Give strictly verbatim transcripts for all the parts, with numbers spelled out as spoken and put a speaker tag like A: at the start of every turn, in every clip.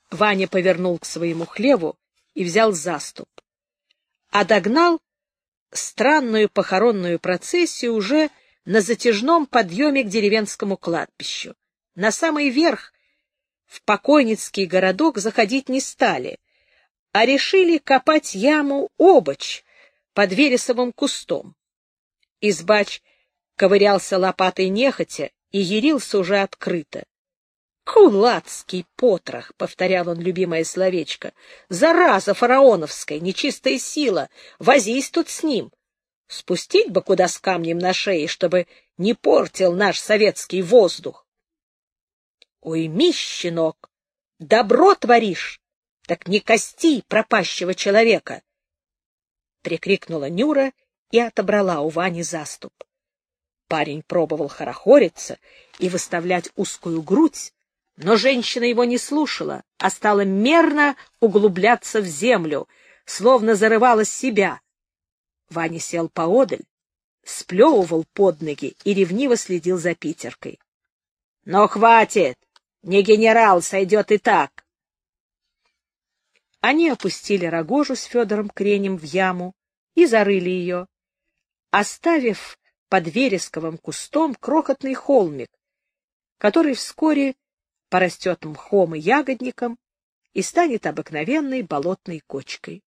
A: Ваня повернул к своему хлеву и взял заступ, а догнал странную похоронную процессию уже на затяжном подъеме к деревенскому кладбищу. На самый верх в покойницкий городок заходить не стали, а решили копать яму обочь под вересовым кустом. Избач ковырялся лопатой нехотя и ярился уже открыто. «Кулацкий потрох!» — повторял он любимое словечко. «Зараза фараоновская, нечистая сила! Возись тут с ним! Спустить бы куда с камнем на шее, чтобы не портил наш советский воздух!» «Уйми, щенок! Добро творишь! Так не кости пропащего человека!» — прикрикнула Нюра и отобрала у Вани заступ. Парень пробовал хорохориться и выставлять узкую грудь, но женщина его не слушала, а стала мерно углубляться в землю, словно зарывала себя. Ваня сел поодаль, сплевывал под ноги и ревниво следил за Питеркой. — Но хватит! Не генерал, сойдет и так! Они опустили Рогожу с Федором Кренем в яму и зарыли ее, оставив под вересковым кустом крохотный холмик, который вскоре порастет мхом и ягодником и станет обыкновенной болотной кочкой.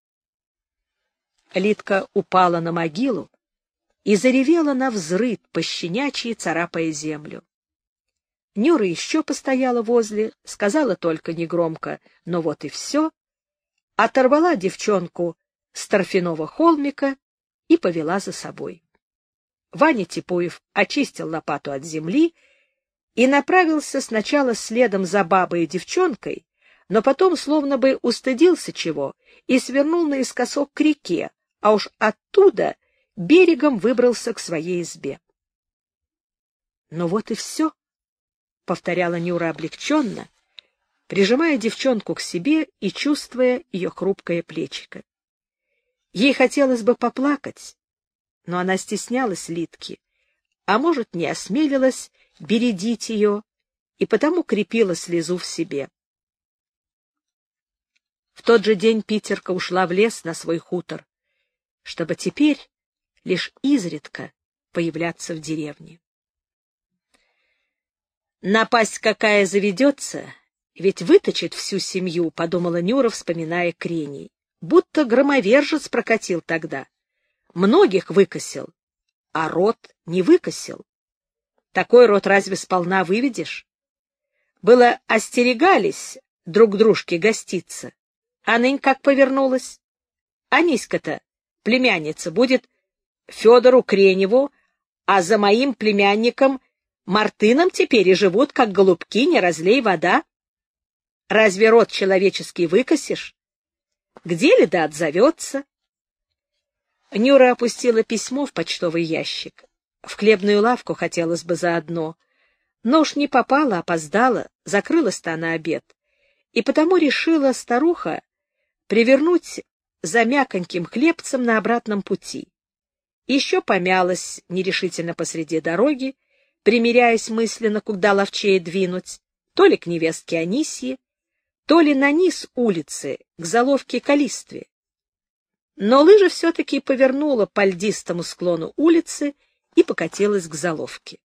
A: Лидка упала на могилу и заревела навзрыд, пощенячьи царапая землю. Нюра еще постояла возле, сказала только негромко: «Ну вот и все», оторвала девчонку с торфяного холмика и повела за собой. Ваня Типуев очистил лопату от земли и направился сначала следом за бабой и девчонкой, но потом словно бы устыдился чего и свернул наискосок к реке, а уж оттуда берегом выбрался к своей избе. — Ну вот и все, — повторяла Нюра облегченно, прижимая девчонку к себе и чувствуя ее хрупкое плечико. Ей хотелось бы поплакать, но она стеснялась Лидки, а может, не осмелилась бередить ее, и потому крепила слезу в себе. В тот же день Питерка ушла в лес на свой хутор, чтобы теперь лишь изредка появляться в деревне. «Напасть какая заведется, ведь выточит всю семью», — подумала Нюра, вспоминая Креней. «Будто громовержец прокатил тогда. Многих выкосил, а род не выкосил. Такой род разве сполна выведешь? Было остерегались друг дружке гоститься, а нынь как повернулась. Аниська-то, племянница, будет Федору Креневу, а за моим племянником Мартыном теперь и живут, как голубки, не разлей вода. Разве род человеческий выкосишь? Где ли да отзовется?» Нюра опустила письмо в почтовый ящик. В хлебную лавку хотелось бы заодно, но уж не попала, опоздала, закрылась-то на обед, и потому решила старуха привернуть за мяконьким хлебцем на обратном пути. Еще помялась нерешительно посреди дороги, примиряясь мысленно, куда ловчее двинуть, то ли к невестке Анисье, то ли на низ улицы, к заловке Калистве. Но лыжа все-таки повернула по льдистому склону улицы и покатилась к заловке.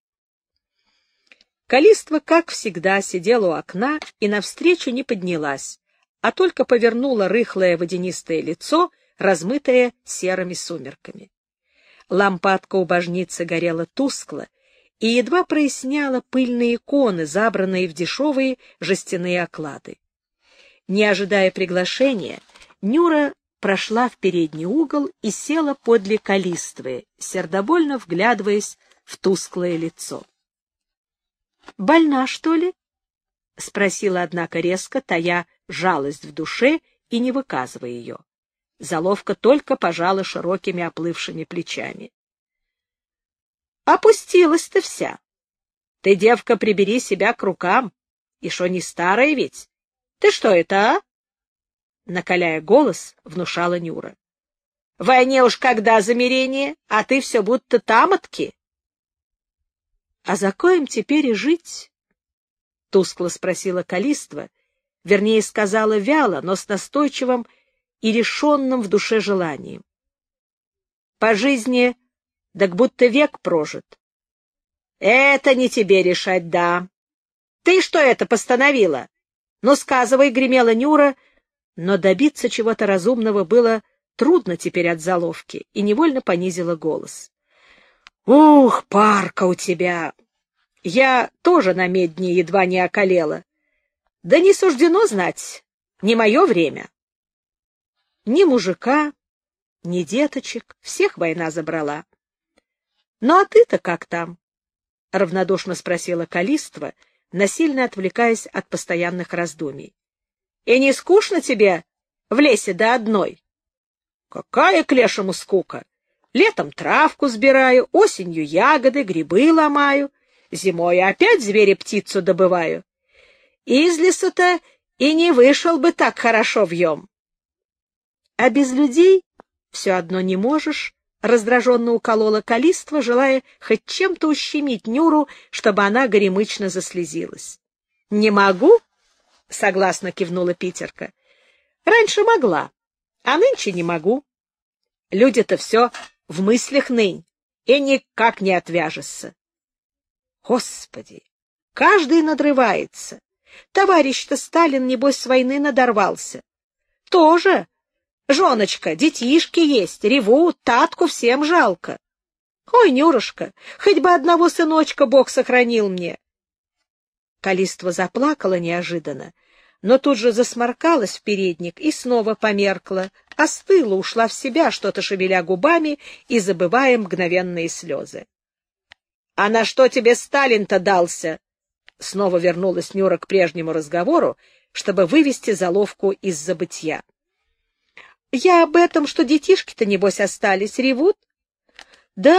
A: Калиства, как всегда, сидела у окна и навстречу не поднялась, а только повернула рыхлое водянистое лицо, размытое серыми сумерками. Лампадка у божницы горела тускло и едва проясняла пыльные иконы, забранные в дешевые жестяные оклады. Не ожидая приглашения, Нюра прошла в передний угол и села подле Калиствы, сердобольно вглядываясь в тусклое лицо. — Больна, что ли? — спросила, однако, резко, тая жалость в душе и не выказывая ее. Заловка только пожала широкими оплывшими плечами. — Опустилась-то вся. Ты, девка, прибери себя к рукам. И шо не старая ведь? Ты что это, а? Накаляя голос, внушала Нюра. — Войне уж когда замирение, а ты все будто тамотки. — А за коем теперь и жить? — тускло спросила Калиства, вернее, сказала вяло, но с настойчивым и решенным в душе желанием. По жизни, так будто век прожит. Это не тебе решать, да. Ты что это постановила? Ну, сказывай, гремела Нюра, но добиться чего-то разумного было трудно теперь от заловки, и невольно понизила голос. Ух, парка у тебя! Я тоже на медне едва не околела. Да не суждено знать, не мое время. Ни мужика, ни деточек, всех война забрала. Ну а ты-то как там? — равнодушно спросила Калиства, насильно отвлекаясь от постоянных раздумий. — И не скучно тебе в лесе до одной? — Какая к лешему скука! Летом травку сбираю, осенью ягоды, грибы ломаю, зимой опять звери-птицу добываю. Из лесу-то и не вышел бы так хорошо вьем. — А без людей все одно не можешь, — раздраженно уколола Калиства, желая хоть чем-то ущемить Нюру, чтобы она горемычно заслезилась. — Не могу, — согласно кивнула Питерка. — Раньше могла, а нынче не могу. Люди-то все в мыслях нынь, и никак не отвяжешься. Господи, каждый надрывается. Товарищ-то Сталин, небось, с войны надорвался. Тоже, женочка, детишки есть, ревут, татку всем жалко. Ой, Нюрушка, хоть бы одного сыночка Бог сохранил мне. Калиства заплакала неожиданно, но тут же засморкалась в передник и снова померкла, остыла, ушла в себя, что-то шевеля губами и забывая мгновенные слезы. — А на что тебе Сталин-то дался? Снова вернулась Нюра к прежнему разговору, чтобы вывести заловку из забытья. — Я об этом, что детишки-то, небось, остались, ревут. — Да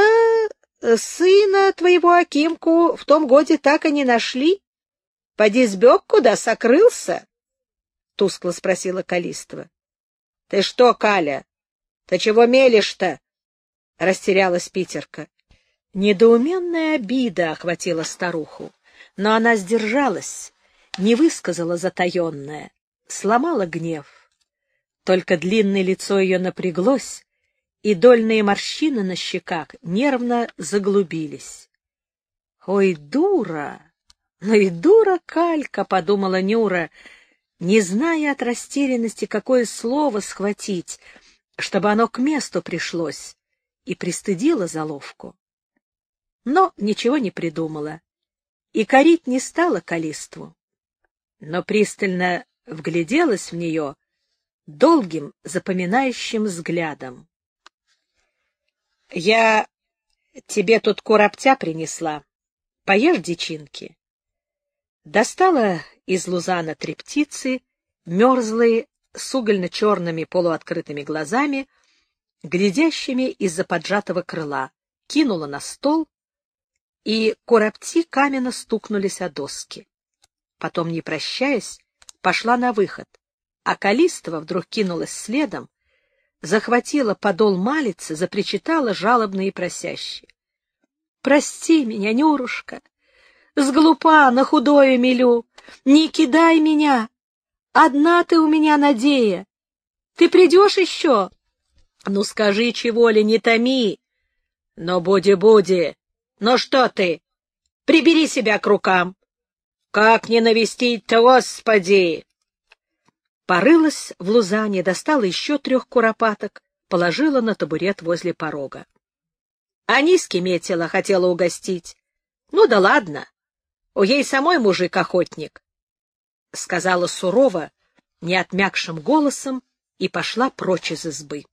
A: сына твоего Акимку в том годе так и не нашли. Поди сбег куда, сокрылся? — тускло спросила Калиства. — Ты что, Каля, ты чего мелешь-то? — растерялась Питерка. Недоуменная обида охватила старуху, но она сдержалась, не высказала затаенное, сломала гнев. Только длинное лицо ее напряглось, и дольные морщины на щеках нервно заглубились. — Ой, дура! Ну и дура Калька, — подумала Нюра, не зная от растерянности, какое слово схватить, чтобы оно к месту пришлось, и пристыдила заловку. Но ничего не придумала, и корить не стала Калиству, но пристально вгляделась в нее долгим запоминающим взглядом. — Я тебе тут куроптя принесла, поешь, дичинки. Достала из лузана три птицы, мерзлые, с угольно-черными полуоткрытыми глазами, глядящими из-за поджатого крыла, кинула на стол, и куропти каменно стукнулись о доски. Потом, не прощаясь, пошла на выход, а Калиства вдруг кинулась следом, захватила подол малицы, запричитала жалобно и просяще. — Прости меня, Нюрушка, сглупа, на худое мелю, не кидай меня, одна ты у меня надея. Ты придешь еще? Ну, скажи, чего ли, не томи. Но буди-буди. Ну что ты? Прибери себя к рукам. Как не навестить-то, Господи! Порылась в лузане, достала еще трех куропаток, положила на табурет возле порога. Аниски метила, хотела угостить. Ну да ладно, у ей самой мужик-охотник, — сказала сурово, не отмякшим голосом, и пошла прочь из избы.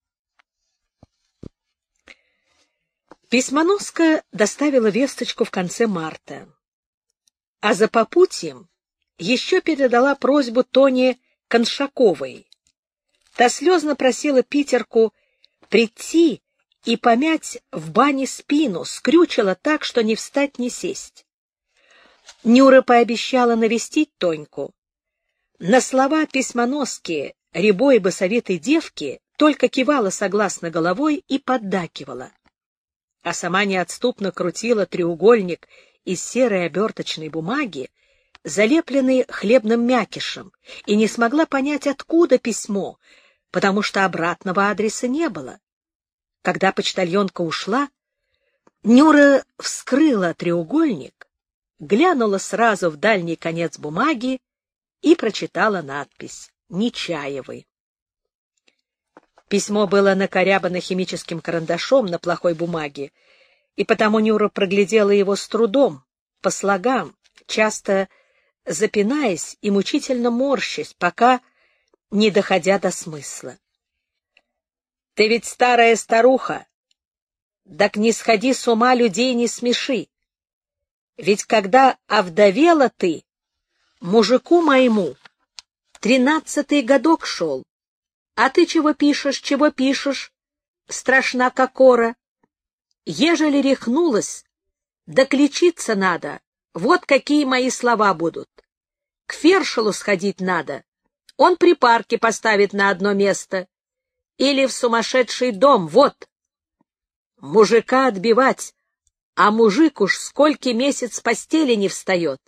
A: Письмоноска доставила весточку в конце марта, а за попутьем еще передала просьбу Тоне Коншаковой. Та слезно просила Питерку прийти и помять в бане спину, скрючила так, что не встать, не сесть. Нюра пообещала навестить Тоньку. На слова письмоноски, рябой басовитой девки, только кивала согласно головой и поддакивала, а сама неотступно крутила треугольник из серой оберточной бумаги, залепленный хлебным мякишем, и не смогла понять, откуда письмо, потому что обратного адреса не было. Когда почтальонка ушла, Нюра вскрыла треугольник, глянула сразу в дальний конец бумаги и прочитала надпись «Нечаевой». Письмо было накорябано химическим карандашом на плохой бумаге, и потому Нюра проглядела его с трудом, по слогам, часто запинаясь и мучительно морщась, пока не доходя до смысла. «Ты ведь старая старуха, так не сходи с ума, людей не смеши. Ведь когда овдовела ты, мужику моему тринадцатый годок шел, а ты чего пишешь, чего пишешь, страшна кокора. Ежели рехнулась, да лечиться надо, вот какие мои слова будут. К Фершелу сходить надо, он припарки поставит на одно место. Или в сумасшедший дом, вот. Мужика отбивать, а мужик уж сколько месяц с постели не встает».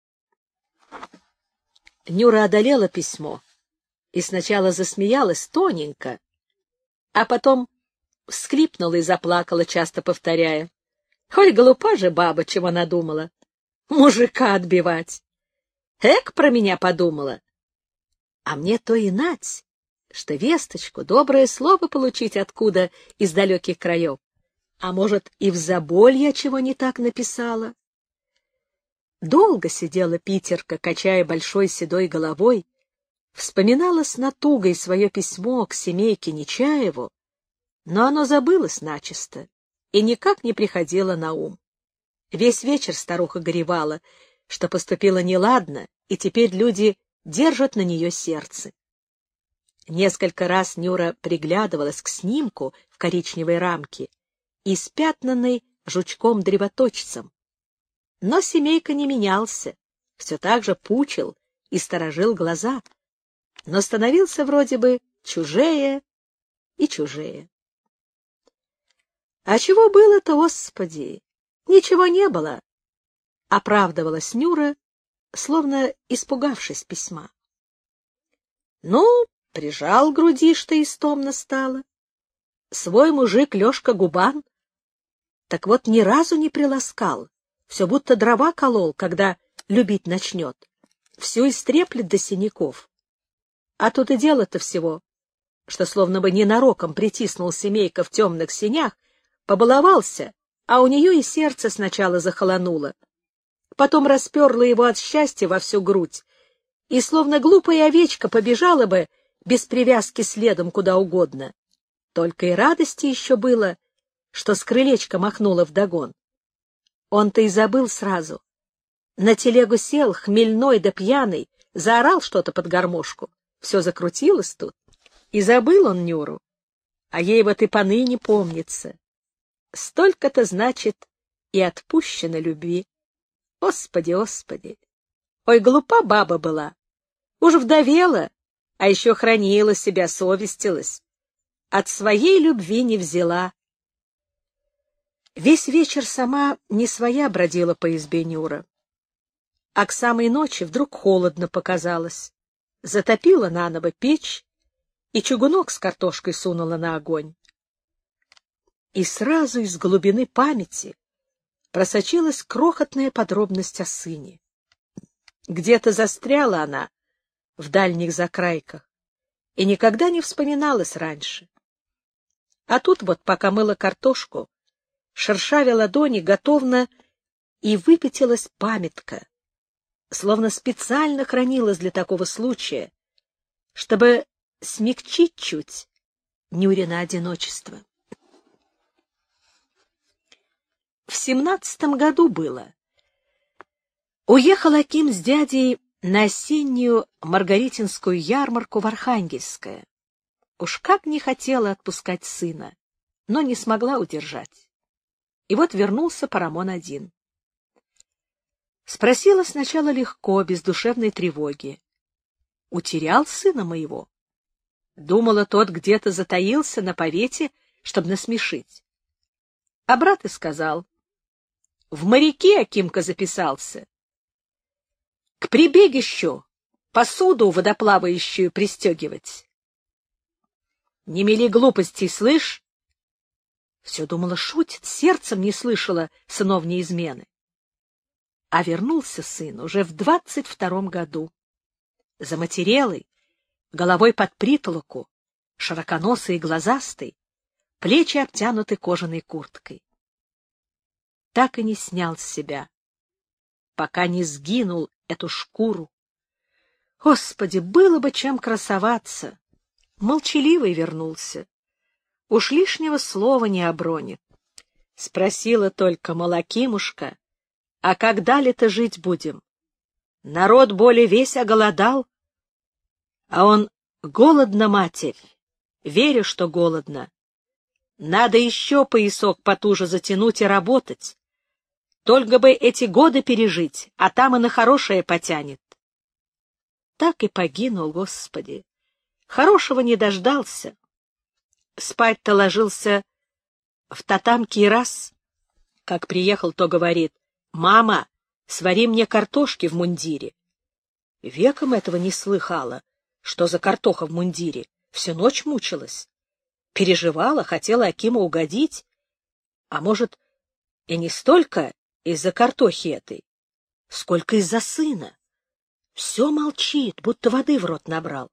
A: Нюра одолела письмо и сначала засмеялась тоненько, а потом всхлипнула и заплакала, часто повторяя: «Ой, глупа же баба, чего надумала. Мужика отбивать. Эк, про меня подумала. А мне то и нать, что весточку, доброе слово получить откуда из далеких краев. А может, и в заболье чего не так написала». Долго сидела Питерка, качая большой седой головой, вспоминала с натугой свое письмо к семейке Нечаеву, но оно забылось начисто и никак не приходило на ум. Весь вечер старуха горевала, что поступила неладно, и теперь люди держат на нее сердце. Несколько раз Нюра приглядывалась к снимку в коричневой рамке, испятнанной жучком-древоточцем. Но семейка не менялся, все так же пучил и сторожил глаза, но становился вроде бы чужее и чужее. А чего было-то, Господи? Ничего не было, — оправдывалась Нюра, словно испугавшись письма. Ну, прижал к груди, что истомно стало. Свой мужик Лёшка Губан так вот ни разу не приласкал, все будто дрова колол, когда любить начнет, все истреплет до синяков. А тут и дело-то всего, что словно бы ненароком притиснул семейка в темных сенях, побаловался, а у нее и сердце сначала захолонуло. Потом расперло его от счастья во всю грудь, и словно глупая овечка побежала бы без привязки следом куда угодно. Только и радости еще было, что с крылечка махнула вдогон. Он-то и забыл сразу. На телегу сел, хмельной да пьяный, заорал что-то под гармошку. Все закрутилось тут. И забыл он Нюру. А ей вот и поныне помнится. Столько-то, значит, и отпущено любви. Господи, Господи! Ой, глупа баба была. Уж вдовела, а еще хранила себя, совестилась. От своей любви не взяла. Весь вечер сама не своя бродила по избе Нюра. А к самой ночи вдруг холодно показалось. Затопила наново печь и чугунок с картошкой сунула на огонь. И сразу из глубины памяти просочилась крохотная подробность о сыне. Где-то застряла она в дальних закрайках и никогда не вспоминалась раньше. А тут вот, пока мыла картошку, шершавя ладони, готовно и выпятилась памятка, словно специально хранилась для такого случая, чтобы смягчить чуть Нюрина одиночество. В семнадцатом году было. Уехал Аким с дядей на осеннюю маргаритинскую ярмарку в Архангельское. Уж как не хотела отпускать сына, но не смогла удержать. И вот вернулся Парамон один. Спросила сначала легко, без душевной тревоги. Утерял сына моего? Думала, тот где-то затаился на повете, чтобы насмешить. А брат и сказал: в моряки Акимка записался. к прибегищу посуду водоплавающую пристегивать. Не мели глупостей, слышь? Все думала, шутит, сердцем не слышала сыновней измены. А вернулся сын уже в двадцать втором году. Заматерелый, головой под притолоку, широконосый и глазастый, плечи обтянуты кожаной курткой. Так и не снял с себя, пока не сгинул эту шкуру. Господи, было бы чем красоваться! Молчаливый вернулся. Уж лишнего слова не обронит. Спросила только Малакимушка, а когда ли-то жить будем? Народ более весь оголодал. А он: голодно, матерь, верю, что голодно. Надо еще поясок потуже затянуть и работать. Только бы эти годы пережить, а там и на хорошее потянет. Так и погинул, Господи. Хорошего не дождался. Спать-то ложился в татамке раз. Как приехал, то говорит: «Мама, свари мне картошки в мундире». Веком этого не слыхала, что за картоха в мундире. Всю ночь мучилась. Переживала, хотела Акиму угодить. А может, и не столько из-за картохи этой, сколько из-за сына. Все молчит, будто воды в рот набрал.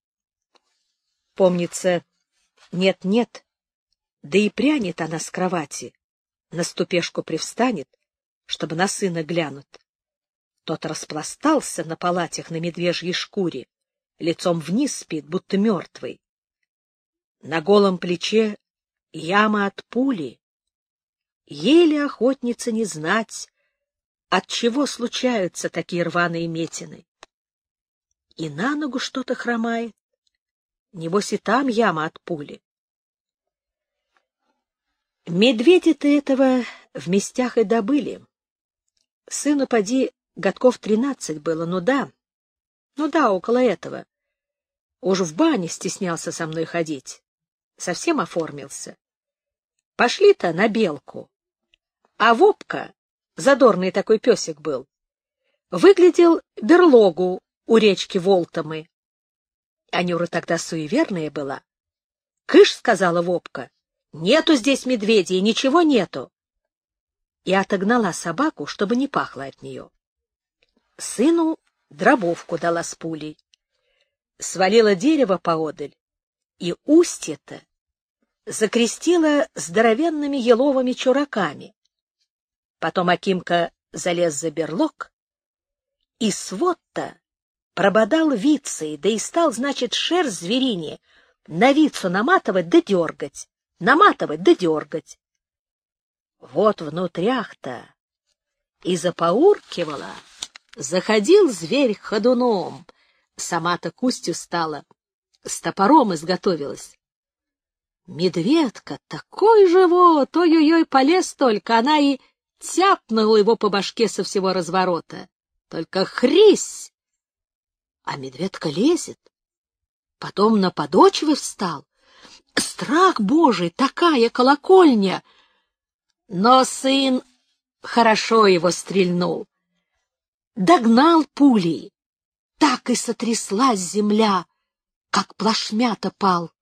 A: Помнится, нет-нет, да и прянет она с кровати, на ступешку привстанет, чтобы на сына глянуть. Тот распластался на палатях на медвежьей шкуре, лицом вниз спит, будто мертвый. На голом плече яма от пули. Еле охотница не знать, от чего случаются такие рваные метины. И на ногу что-то хромает. Небось и там яма от пули. Медведя-то этого в местях и добыли. Сыну поди годков тринадцать было, ну да, ну да, около этого. Уж в бане стеснялся со мной ходить. Совсем оформился. Пошли-то на белку. А Вопка, задорный такой песик был, выглядел берлогу у речки Волтомы. Анюра тогда суеверная была. «Кыш», — сказала Вопка, — «нету здесь медведей, ничего нету». И отогнала собаку, чтобы не пахло от нее. Сыну дробовку дала с пулей. Свалила дерево поодаль, и устье-то закрестила здоровенными еловыми чураками. Потом Акимка залез за берлог, и свод-то прободал вицей, да и стал, значит, шерсть зверине на вицу наматывать да дергать, наматывать да дергать. Вот внутрях-то и запауркивала, заходил зверь ходуном, сама-то к устью стала, с топором изготовилась. Медведка такой живот, ой-ой-ой, полез только, она и тяпнула его по башке со всего разворота. Только хрись! А медведка лезет. Потом на подочвы встал. Страх Божий, такая колокольня! Но сын хорошо его стрельнул. Догнал пулей. Так и сотряслась земля, как плашмя-то пал.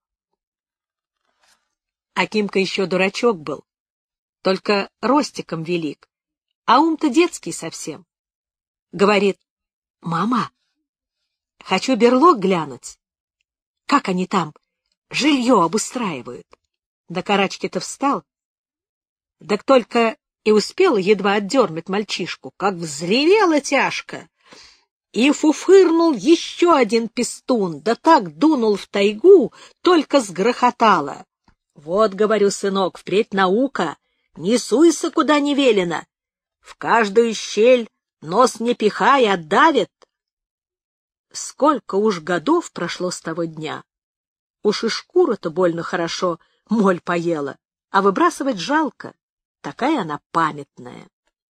A: Акимка еще дурачок был, только ростиком велик, а ум-то детский совсем. Говорит: «Мама, хочу берлог глянуть. Как они там жилье обустраивают?» До карачки-то встал. Так только и успела едва отдернуть мальчишку, как взревела тяжко. И фуфырнул еще один пистун, да так дунул в тайгу, только сгрохотало. «Вот, — говорю, сынок, — впредь наука, не суйся, куда не велено. В каждую щель нос не пихай, отдавит». Сколько уж годов прошло с того дня. Уж и шкура-то больно хорошо моль поела, а выбрасывать жалко, такая она памятная.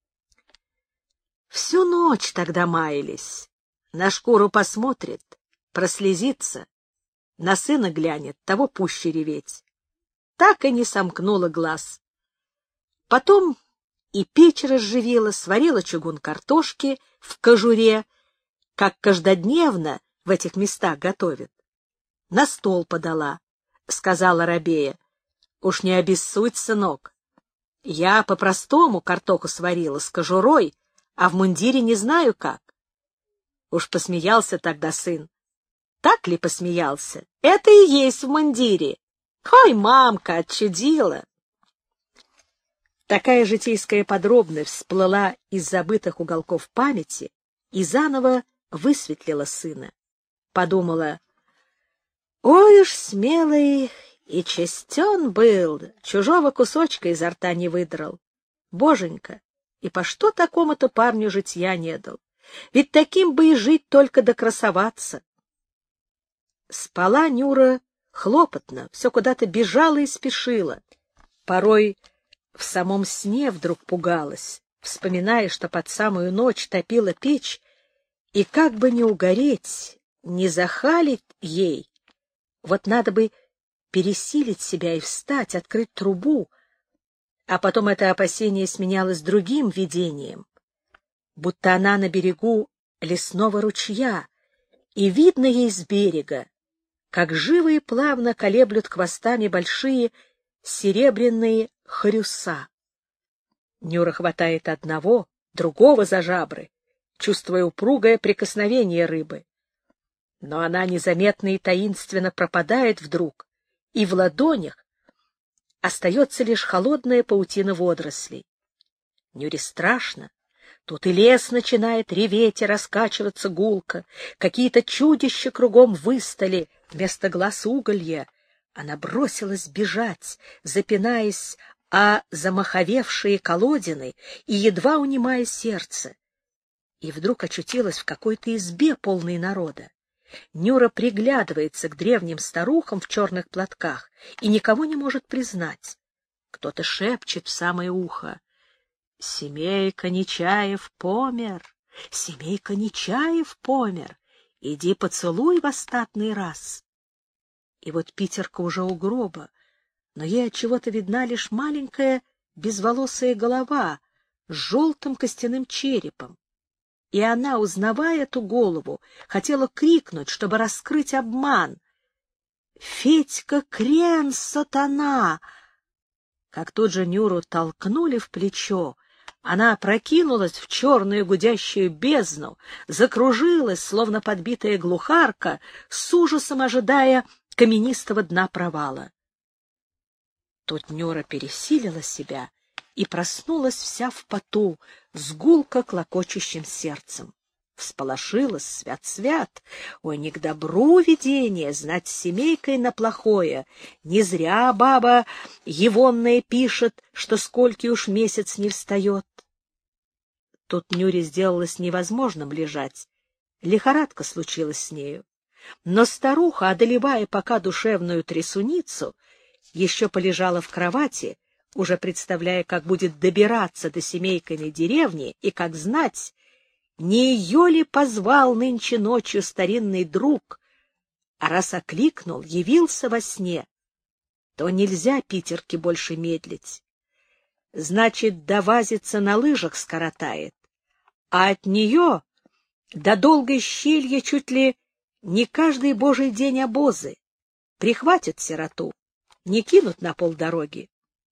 A: Всю ночь тогда маялись. На шкуру посмотрит, прослезится, на сына глянет, того пуще реветь. Так и не сомкнула глаз. Потом и печь разживила, сварила чугун картошки в кожуре как каждодневно в этих местах готовят. На стол подала, сказала рабея: уж не обессудь, сынок. Я по-простому картоху сварила с кожурой, а в мундире не знаю как. Уж посмеялся тогда сын. Так ли посмеялся? Это и есть в мундире. Ой, мамка, отчудила. Такая житейская подробность всплыла из забытых уголков памяти и заново высветлила сына. Подумала: ой уж смелый и честен был, чужого кусочка изо рта не выдрал. Боженька, и по что такому-то парню житья не дал? Ведь таким бы и жить, только да красоваться. Спала Нюра хлопотно, все куда-то бежала и спешила. Порой в самом сне вдруг пугалась, вспоминая, что под самую ночь топила печь, и как бы не угореть, не захалить ей, вот надо бы пересилить себя и встать, открыть трубу, а потом это опасение сменялось другим видением, будто она на берегу лесного ручья, и видно ей с берега, как живо и плавно колеблют хвостами большие серебряные хорюса. Нюра хватает одного, другого за жабры, чувствуя упругое прикосновение рыбы. Но она незаметно и таинственно пропадает вдруг, и в ладонях остается лишь холодная паутина водорослей. Нюре страшно. Тут и лес начинает реветь и раскачиваться гулко, какие-то чудища кругом выстали, вместо глаз уголья. Она бросилась бежать, запинаясь о замаховевшие колодины и едва унимая сердце. И вдруг очутилась в какой-то избе, полной народа. Нюра приглядывается к древним старухам в черных платках и никого не может признать. Кто-то шепчет в самое ухо: «Семейка Нечаев помер! Семейка Нечаев помер! Иди поцелуй в остатный раз!» И вот Питерка уже у гроба, но ей отчего-то видна лишь маленькая безволосая голова с желтым костяным черепом. И она, узнавая эту голову, хотела крикнуть, чтобы раскрыть обман: «Федька Крен, сатана!» Как тут же Нюру толкнули в плечо, она опрокинулась в черную гудящую бездну, закружилась, словно подбитая глухарка, с ужасом ожидая каменистого дна провала. Тут Нюра пересилила себя и проснулась вся в поту, с гулко клокочущим сердцем. Всполошилась: свят-свят, ой, не к добру видение, знать с семейкой на плохое. Не зря баба егонная пишет, что скольки уж месяц не встает. Тут Нюре сделалось невозможным лежать. Лихорадка случилась с нею. Но старуха, одолевая пока душевную трясуницу, еще полежала в кровати, уже представляя, как будет добираться до семейкиной деревни, и как знать, не ее ли позвал нынче ночью старинный друг, а раз окликнул, явился во сне, то нельзя Питерке больше медлить. Значит, довазиться на лыжах скоротает, а от нее до долгой щелья чуть ли не каждый божий день обозы. Прихватят сироту, не кинут на полдороги.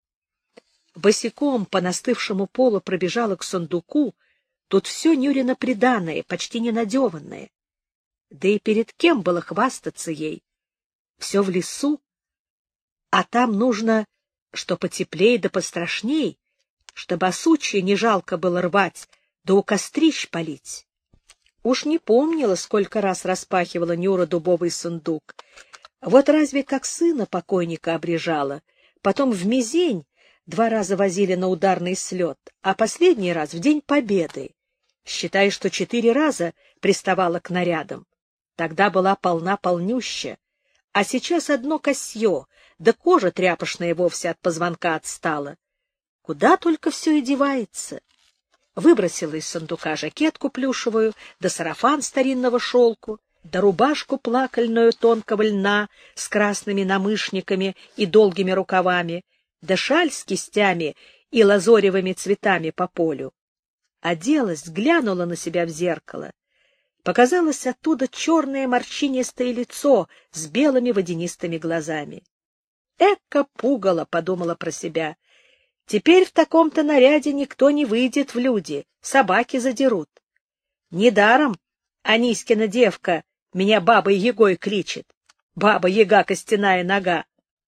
A: Босиком по настывшему полу пробежала к сундуку. Тут все Нюрино приданое, почти ненадеванное. Да и перед кем было хвастаться ей? Все в лесу, а там нужно, что потеплее да пострашней, чтобы осучье не жалко было рвать, да у кострищ палить. Уж не помнила, сколько раз распахивала Нюра дубовый сундук. Вот разве как сына покойника обрежала, потом в Мизень два раза возили на ударный слет, а последний раз в День Победы. Считай, что четыре раза приставала к нарядам. Тогда была полна-полнюща, а сейчас одно косье, да кожа тряпочная вовсе от позвонка отстала. Куда только все и девается. Выбросила из сундука жакетку плюшевую, да сарафан старинного шелку, да рубашку плакальную тонкого льна с красными намышниками и долгими рукавами, да шаль с кистями и лазоревыми цветами по полю. Оделась, глянула на себя в зеркало. Показалось оттуда черное морщинистое лицо с белыми водянистыми глазами. «Эка пугало», — подумала про себя. «Теперь в таком-то наряде никто не выйдет в люди, собаки задерут. Недаром Аниськина девка меня бабой-ягой кричит. Баба-яга, костяная нога».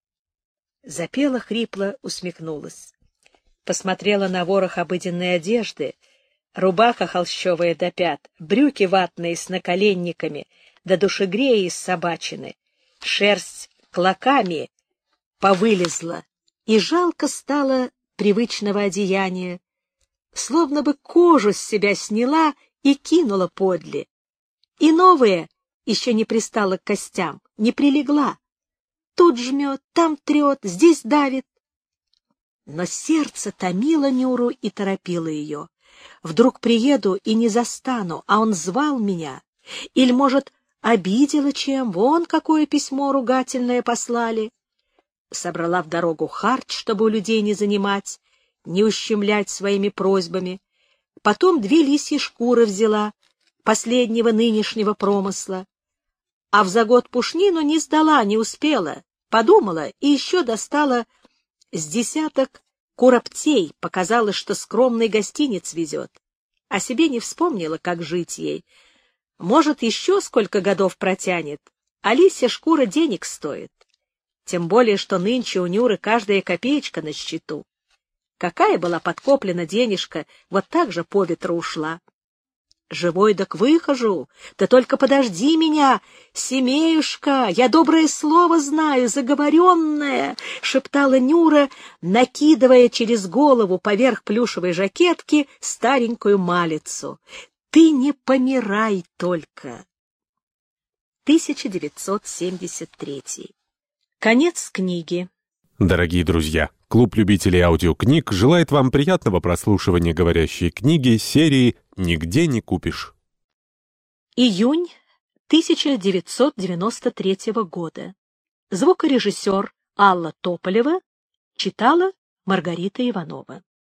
A: Запела хрипло, усмехнулась. Посмотрела на ворох обыденной одежды, рубаха холщовая до пят, брюки ватные с наколенниками, да душегреи из собачины, шерсть клоками повылезла, и жалко стало привычного одеяния, словно бы кожу с себя сняла и кинула подле, и новая еще не пристала к костям, не прилегла. Тут жмет, там трет, здесь давит. Но сердце томило Нюру и торопило ее. Вдруг приеду и не застану, а он звал меня. Или, может, обидела чем, вон какое письмо ругательное послали. Собрала в дорогу харч, чтобы у людей не занимать, не ущемлять своими просьбами. Потом две лисьи шкуры взяла, последнего нынешнего промысла. А взагод пушнину не сдала, не успела. Подумала и еще достала с десяток куроптей, показалось, что скромный гостиниц везет. О себе не вспомнила, как жить ей. Может, еще сколько годов протянет, а лисья шкура денег стоит. Тем более, что нынче у Нюры каждая копеечка на счету. Какая была подкоплена денежка, вот так же по ветру ушла. Живой так выхожу, да только подожди меня, семеюшка, я доброе слово знаю, заговоренное, — шептала Нюра, накидывая через голову поверх плюшевой жакетки старенькую малицу. Ты не помирай только. тысяча девятьсот семьдесят третий. Конец книги.
B: Дорогие друзья, клуб любителей аудиокниг желает вам приятного прослушивания говорящей книги серии «Нигде не купишь».
A: Июнь тысяча девятьсот девяносто третьего года. Звукорежиссер Алла Тополева читала Маргарита Иванова.